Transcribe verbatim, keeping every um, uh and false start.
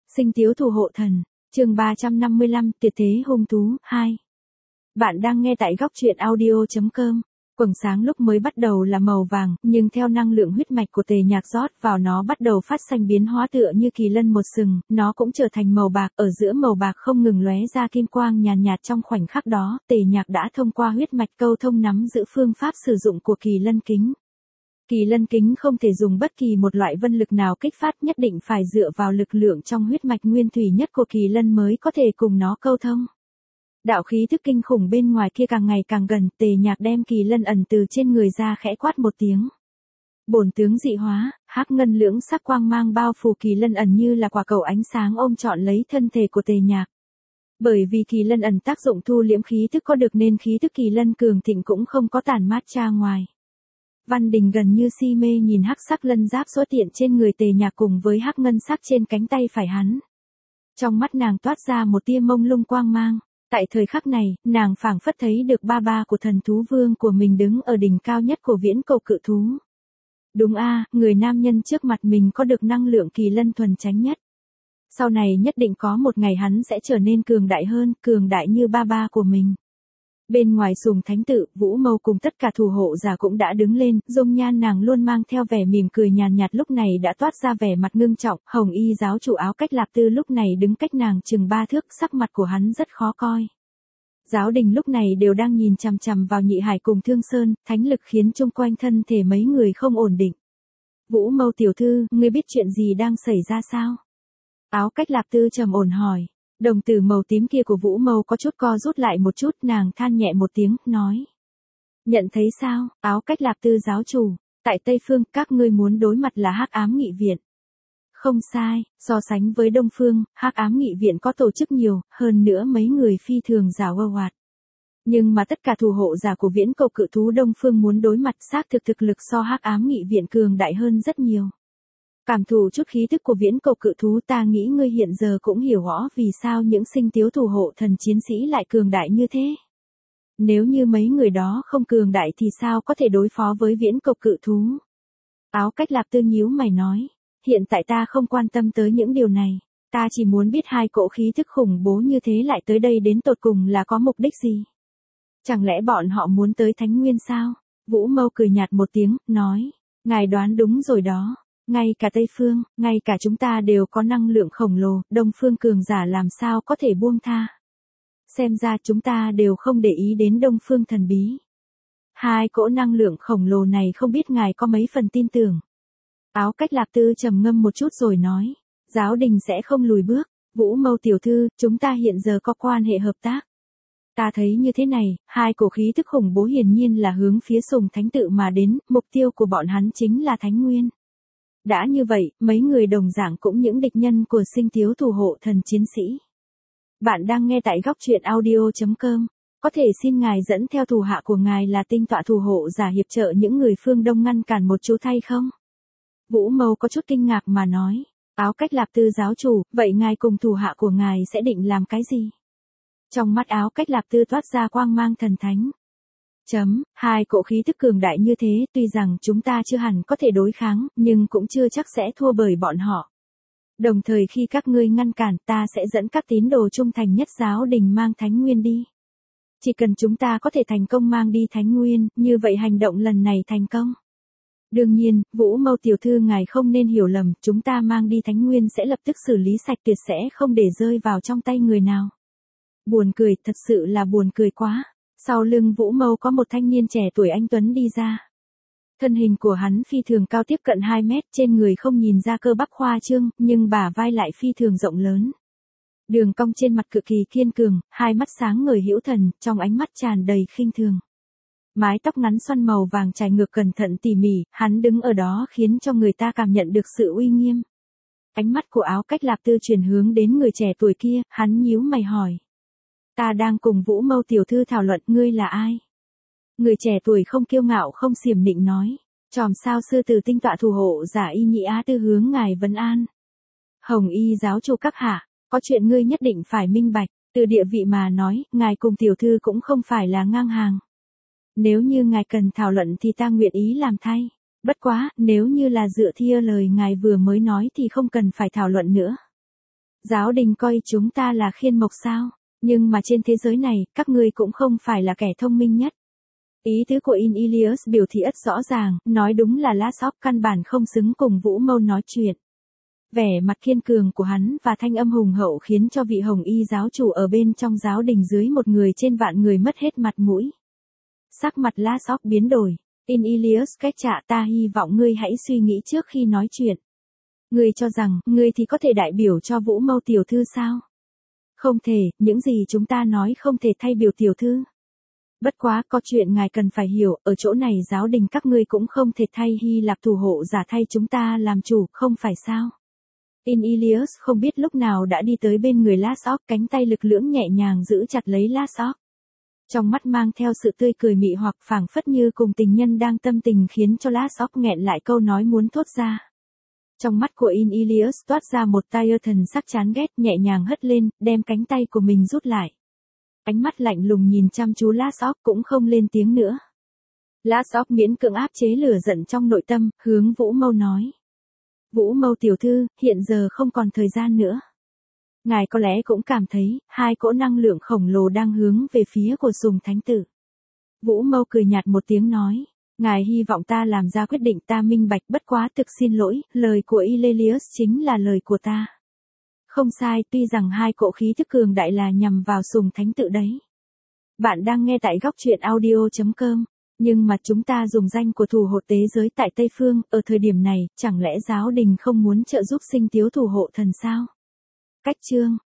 Sinh tiếu thủ hộ thần, chương ba trăm năm mươi lăm, tuyệt thế hung thú, hai. Bạn đang nghe tại góc truyện audio.com. Quầng sáng lúc mới bắt đầu là màu vàng, nhưng theo năng lượng huyết mạch của tề nhạc rót vào nó bắt đầu phát xanh biến hóa tựa như kỳ lân một sừng, nó cũng trở thành màu bạc, ở giữa màu bạc không ngừng lóe ra kim quang nhàn nhạt, nhạt trong khoảnh khắc đó, tề nhạc đã thông qua huyết mạch câu thông nắm giữ phương pháp sử dụng của kỳ lân kính. Kỳ lân kính không thể dùng bất kỳ một loại vân lực nào kích phát, nhất định phải dựa vào lực lượng trong huyết mạch nguyên thủy nhất của kỳ lân mới có thể cùng nó câu thông. Đạo khí thức kinh khủng bên ngoài kia càng ngày càng gần, tề nhạc đem kỳ lân ẩn từ trên người ra khẽ quát một tiếng. Bổn tướng dị hóa, hắc ngân lưỡng sắc quang mang bao phủ kỳ lân ẩn như là quả cầu ánh sáng ôm trọn lấy thân thể của tề nhạc. Bởi vì kỳ lân ẩn tác dụng thu liễm khí thức có được nên khí thức kỳ lân cường thịnh cũng không có tản mát ra ngoài. Văn Đình gần như si mê nhìn hắc sắc lân giáp xuất hiện trên người tề nhạc cùng với hắc ngân sắc trên cánh tay phải hắn. Trong mắt nàng toát ra một tia mông lung quang mang. Tại thời khắc này, nàng phảng phất thấy được ba ba của thần thú vương của mình đứng ở đỉnh cao nhất của viễn cầu cự thú. Đúng a, người nam nhân trước mặt mình có được năng lượng kỳ lân thuần chánh nhất. Sau này nhất định có một ngày hắn sẽ trở nên cường đại hơn, cường đại như ba ba của mình. Bên ngoài sùng thánh tự, Vũ Mâu cùng tất cả thủ hộ giả cũng đã đứng lên, dung nhan nàng luôn mang theo vẻ mỉm cười nhàn nhạt lúc này đã toát ra vẻ mặt ngưng trọng, hồng y giáo chủ áo cách lạp tư lúc này đứng cách nàng chừng ba thước, sắc mặt của hắn rất khó coi. Giáo đình lúc này đều đang nhìn chằm chằm vào Nhị Hải cùng Thương Sơn, thánh lực khiến chung quanh thân thể mấy người không ổn định. Vũ Mâu tiểu thư, ngươi biết chuyện gì đang xảy ra sao? Áo cách lạp tư trầm ổn hỏi. Đồng tử màu tím kia của Vũ Mâu có chút co rút lại một chút, nàng than nhẹ một tiếng, nói. Nhận thấy sao, áo cách lạp tư giáo chủ, tại Tây Phương các ngươi muốn đối mặt là hắc ám nghị viện. Không sai, so sánh với Đông Phương, hắc ám nghị viện có tổ chức nhiều, hơn nữa mấy người phi thường giả vơ hoạt. Nhưng mà tất cả thủ hộ giả của viễn cầu cự thú Đông Phương muốn đối mặt xác thực thực lực so hắc ám nghị viện cường đại hơn rất nhiều. Cảm thụ chút khí tức của viễn cầu cự thú, ta nghĩ ngươi hiện giờ cũng hiểu rõ vì sao những sinh tiếu thủ hộ thần chiến sĩ lại cường đại như thế. Nếu như mấy người đó không cường đại thì sao có thể đối phó với viễn cầu cự thú? Áo cách lạp tư nhíu mày nói, hiện tại ta không quan tâm tới những điều này, ta chỉ muốn biết hai cỗ khí thức khủng bố như thế lại tới đây đến tột cùng là có mục đích gì? Chẳng lẽ bọn họ muốn tới Thánh Nguyên sao? Vũ Mâu cười nhạt một tiếng, nói, ngài đoán đúng rồi đó. Ngay cả Tây Phương, ngay cả chúng ta đều có năng lượng khổng lồ, Đông Phương cường giả làm sao có thể buông tha. Xem ra chúng ta đều không để ý đến Đông Phương thần bí. Hai cỗ năng lượng khổng lồ này không biết ngài có mấy phần tin tưởng. Áo cách lạp tư trầm ngâm một chút rồi nói, giáo đình sẽ không lùi bước, Vũ Mâu tiểu thư, chúng ta hiện giờ có quan hệ hợp tác. Ta thấy như thế này, hai cổ khí thức khủng bố hiển nhiên là hướng phía sùng thánh tự mà đến, mục tiêu của bọn hắn chính là Thánh Nguyên. Đã như vậy, mấy người đồng dạng cũng những địch nhân của sinh tiếu thủ hộ thần chiến sĩ. Bạn đang nghe tại góc truyện audio.com. Có thể xin ngài dẫn theo thủ hạ của ngài là tinh tọa thủ hộ giả hiệp trợ những người phương Đông ngăn cản một chú thay không? Vũ Mâu có chút kinh ngạc mà nói. Áo cách lạp tư giáo chủ, vậy ngài cùng thủ hạ của ngài sẽ định làm cái gì? Trong mắt áo cách lạp tư toát ra quang mang thần thánh. Chấm, hai cỗ khí thức cường đại như thế, tuy rằng chúng ta chưa hẳn có thể đối kháng, nhưng cũng chưa chắc sẽ thua bởi bọn họ. Đồng thời khi các ngươi ngăn cản, ta sẽ dẫn các tín đồ trung thành nhất giáo đình mang Thánh Nguyên đi. Chỉ cần chúng ta có thể thành công mang đi Thánh Nguyên, như vậy hành động lần này thành công. Đương nhiên, Vũ Mâu tiểu thư ngài không nên hiểu lầm, chúng ta mang đi Thánh Nguyên sẽ lập tức xử lý sạch tuyệt sẽ không để rơi vào trong tay người nào. Buồn cười, thật sự là buồn cười quá. Sau lưng Vũ Mâu có một thanh niên trẻ tuổi anh tuấn đi ra. Thân hình của hắn phi thường cao tiếp cận hai mét, trên người không nhìn ra cơ bắp khoa trương, nhưng bả vai lại phi thường rộng lớn. Đường cong trên mặt cực kỳ kiên cường, hai mắt sáng ngời hữu thần, trong ánh mắt tràn đầy khinh thường. Mái tóc ngắn xoăn màu vàng trải ngược cẩn thận tỉ mỉ, hắn đứng ở đó khiến cho người ta cảm nhận được sự uy nghiêm. Ánh mắt của áo cách lạp tư chuyển hướng đến người trẻ tuổi kia, hắn nhíu mày hỏi. Ta đang cùng Vũ Mâu tiểu thư thảo luận, ngươi là ai? Người trẻ tuổi không kiêu ngạo không xiểm nịnh nói. Chòm sao sư tử tinh tọa thủ hộ giả y nhị á tư hướng ngài vấn an. Hồng y giáo chủ các hạ, có chuyện ngươi nhất định phải minh bạch, từ địa vị mà nói, ngài cùng tiểu thư cũng không phải là ngang hàng. Nếu như ngài cần thảo luận thì ta nguyện ý làm thay. Bất quá, nếu như là dựa theo lời ngài vừa mới nói thì không cần phải thảo luận nữa. Giáo đình coi chúng ta là khiên mộc sao? Nhưng mà trên thế giới này, các ngươi cũng không phải là kẻ thông minh nhất. Ý tứ của In Ilias biểu thị ất rõ ràng, nói đúng là Lhasa căn bản không xứng cùng Vũ Mâu nói chuyện. Vẻ mặt kiên cường của hắn và thanh âm hùng hậu khiến cho vị hồng y giáo chủ ở bên trong giáo đình dưới một người trên vạn người mất hết mặt mũi. Sắc mặt Lhasa biến đổi. In Ilias cách trả, ta hy vọng ngươi hãy suy nghĩ trước khi nói chuyện. Ngươi cho rằng, ngươi thì có thể đại biểu cho Vũ Mâu tiểu thư sao? Không thể, những gì chúng ta nói không thể thay biểu tiểu thư. Bất quá, có chuyện ngài cần phải hiểu, ở chỗ này giáo đình các ngươi cũng không thể thay Hy Lạp thủ hộ giả thay chúng ta làm chủ, không phải sao? In Ilias không biết lúc nào đã đi tới bên người Lhasa, cánh tay lực lưỡng nhẹ nhàng giữ chặt lấy Lhasa. Trong mắt mang theo sự tươi cười mị hoặc phảng phất như cùng tình nhân đang tâm tình khiến cho Lhasa nghẹn lại câu nói muốn thốt ra. Trong mắt của In Ilias toát ra một tia thần sắc chán ghét, nhẹ nhàng hất lên, đem cánh tay của mình rút lại. Ánh mắt lạnh lùng nhìn chăm chú Lhasa cũng không lên tiếng nữa. Lhasa miễn cưỡng áp chế lửa giận trong nội tâm, hướng Vũ Mâu nói. Vũ Mâu tiểu thư, hiện giờ không còn thời gian nữa. Ngài có lẽ cũng cảm thấy, hai cỗ năng lượng khổng lồ đang hướng về phía của Sùng Thánh Tử. Vũ Mâu cười nhạt một tiếng nói. Ngài hy vọng ta làm ra quyết định, ta minh bạch, bất quá thực xin lỗi, lời của Ilias chính là lời của ta. Không sai, tuy rằng hai cỗ khí thức cường đại là nhằm vào Sùng Thánh Tự đấy. Bạn đang nghe tại góc truyện audio chấm com, nhưng mà chúng ta dùng danh của thủ hộ tế giới tại Tây Phương, ở thời điểm này, chẳng lẽ giáo đình không muốn trợ giúp Sinh Tiếu thủ hộ thần sao? Cách chương